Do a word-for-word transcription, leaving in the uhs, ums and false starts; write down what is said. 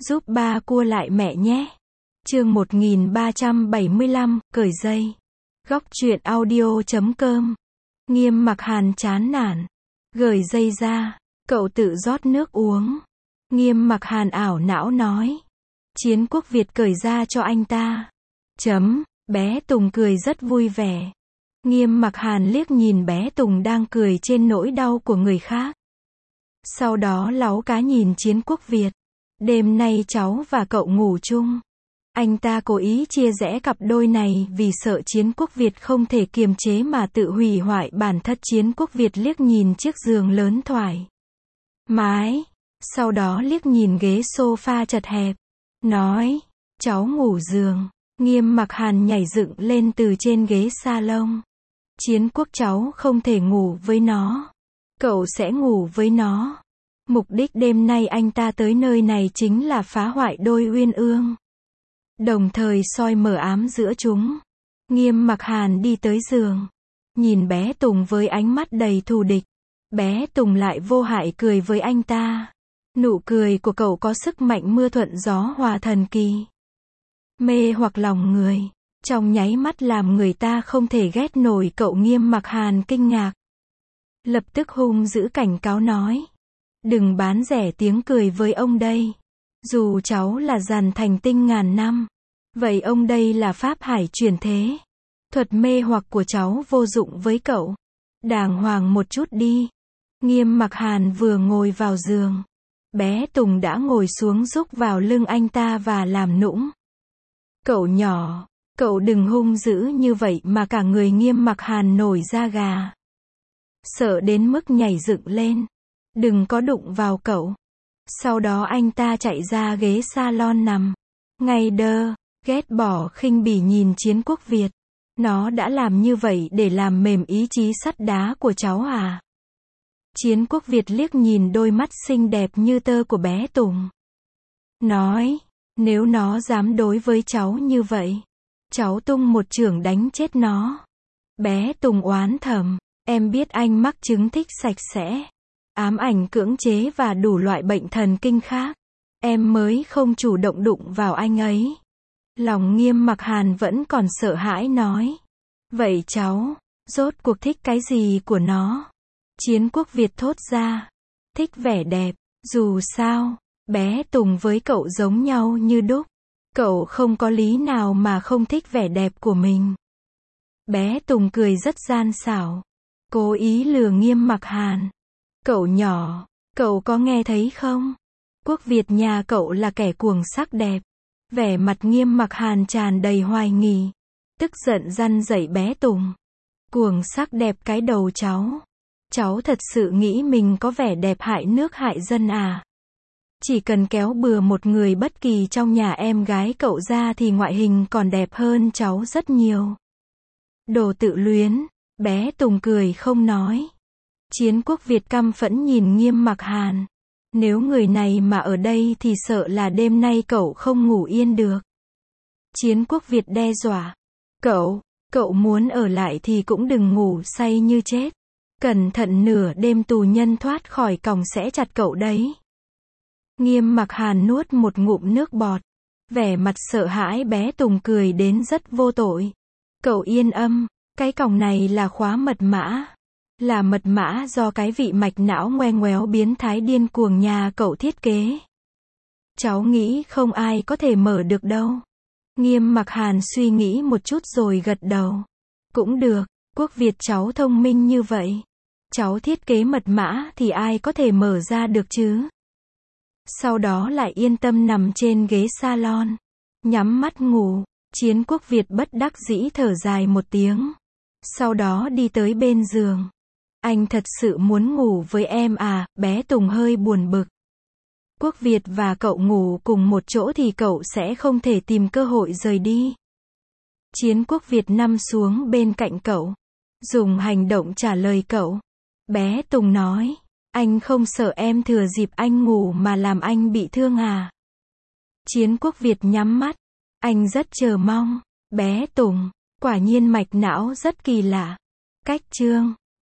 Giúp ba cua lại mẹ nhé. Chương một nghìn ba trăm bảy mươi lăm, cởi dây. Góc truyện audio chấm com. Nghiêm Mặc Hàn chán nản. Gởi dây ra. Cậu tự rót nước uống. Nghiêm Mặc Hàn ảo não nói. Chiến Quốc Việt cởi ra cho anh ta. Chấm. Bé Tùng cười rất vui vẻ. Nghiêm Mặc Hàn liếc nhìn bé Tùng đang cười trên nỗi đau của người khác. Sau đó láu cá nhìn Chiến Quốc Việt. Đêm nay cháu và cậu ngủ chung. Anh ta cố ý chia rẽ cặp đôi này vì sợ Chiến Quốc Việt không thể kiềm chế mà tự hủy hoại bản thân. Chiến Quốc Việt liếc nhìn chiếc giường lớn thoải mái, sau đó liếc nhìn ghế sofa chật hẹp, nói, cháu ngủ giường. Nghiêm Mặc Hàn nhảy dựng lên từ trên ghế salon. Chiến Quốc cháu không thể ngủ với nó. Cậu sẽ ngủ với nó. Mục đích đêm nay anh ta tới nơi này chính là phá hoại đôi uyên ương, đồng thời soi mờ ám giữa chúng. Nghiêm Mặc Hàn đi tới giường, nhìn bé Tùng với ánh mắt đầy thù địch. Bé Tùng lại vô hại cười với anh ta. Nụ cười của cậu có sức mạnh mưa thuận gió hòa thần kỳ, mê hoặc lòng người, trong nháy mắt làm người ta không thể ghét nổi cậu. Nghiêm Mặc Hàn kinh ngạc, lập tức hung dữ cảnh cáo nói. Đừng bán rẻ tiếng cười với ông đây. Dù cháu là dàn thành tinh ngàn năm, vậy ông đây là pháp hải chuyển thế. Thuật mê hoặc của cháu vô dụng với cậu. Đàng hoàng một chút đi. Nghiêm Mặc Hàn vừa ngồi vào giường, bé Tùng đã ngồi xuống rúc vào lưng anh ta và làm nũng. Cậu nhỏ, cậu đừng hung dữ như vậy mà. Cả người Nghiêm Mặc Hàn nổi da gà, sợ đến mức nhảy dựng lên. Đừng có đụng vào cậu. Sau đó anh ta chạy ra ghế salon nằm ngay đơ, ghét bỏ khinh bỉ nhìn Chiến Quốc Việt. Nó đã làm như vậy để làm mềm ý chí sắt đá của cháu à? Chiến Quốc Việt liếc nhìn đôi mắt xinh đẹp như tơ của bé Tùng, nói, nếu nó dám đối với cháu như vậy, cháu tung một chưởng đánh chết nó. Bé Tùng oán thầm, em biết anh mắc chứng thích sạch sẽ, ám ảnh cưỡng chế và đủ loại bệnh thần kinh khác. Em mới không chủ động đụng vào anh ấy. Lòng Nghiêm Mặc Hàn vẫn còn sợ hãi nói. Vậy cháu, rốt cuộc thích cái gì của nó? Chiến Quốc Việt thốt ra. Thích vẻ đẹp. Dù sao, bé Tùng với cậu giống nhau như đúc. Cậu không có lý nào mà không thích vẻ đẹp của mình. Bé Tùng cười rất gian xảo, cố ý lừa Nghiêm Mặc Hàn. Cậu nhỏ, cậu có nghe thấy không? Quốc Việt nhà cậu là kẻ cuồng sắc đẹp. Vẻ mặt Nghiêm Mặc Hàn tràn đầy hoài nghi, tức giận răn dạy bé Tùng. Cuồng sắc đẹp cái đầu cháu. Cháu thật sự nghĩ mình có vẻ đẹp hại nước hại dân à? Chỉ cần kéo bừa một người bất kỳ trong nhà em gái cậu ra thì ngoại hình còn đẹp hơn cháu rất nhiều. Đồ tự luyến. Bé Tùng cười không nói. Chiến Quốc Việt căm phẫn nhìn Nghiêm Mặc Hàn. Nếu người này mà ở đây thì sợ là đêm nay cậu không ngủ yên được. Chiến Quốc Việt đe dọa. Cậu, cậu muốn ở lại thì cũng đừng ngủ say như chết. Cẩn thận nửa đêm tù nhân thoát khỏi còng sẽ chặt cậu đấy. Nghiêm Mặc Hàn nuốt một ngụm nước bọt. Vẻ mặt sợ hãi. Bé Tùng cười đến rất vô tội. Cậu yên âm, cái còng này là khóa mật mã. Là mật mã do cái vị mạch não ngoe ngoéo biến thái điên cuồng nhà cậu thiết kế. Cháu nghĩ không ai có thể mở được đâu. Nghiêm Mặc Hàn suy nghĩ một chút rồi gật đầu. Cũng được, Quốc Việt cháu thông minh như vậy. Cháu thiết kế mật mã thì ai có thể mở ra được chứ? Sau đó lại yên tâm nằm trên ghế salon, nhắm mắt ngủ. Chiến Quốc Việt bất đắc dĩ thở dài một tiếng. Sau đó đi tới bên giường. Anh thật sự muốn ngủ với em à? Bé Tùng hơi buồn bực. Quốc Việt và cậu ngủ cùng một chỗ thì cậu sẽ không thể tìm cơ hội rời đi. Chiến Quốc Việt nằm xuống bên cạnh cậu, dùng hành động trả lời cậu. Bé Tùng nói, anh không sợ em thừa dịp anh ngủ mà làm anh bị thương à? Chiến Quốc Việt nhắm mắt. Anh rất chờ mong. Bé Tùng, quả nhiên mạch não rất kỳ lạ. Cách chương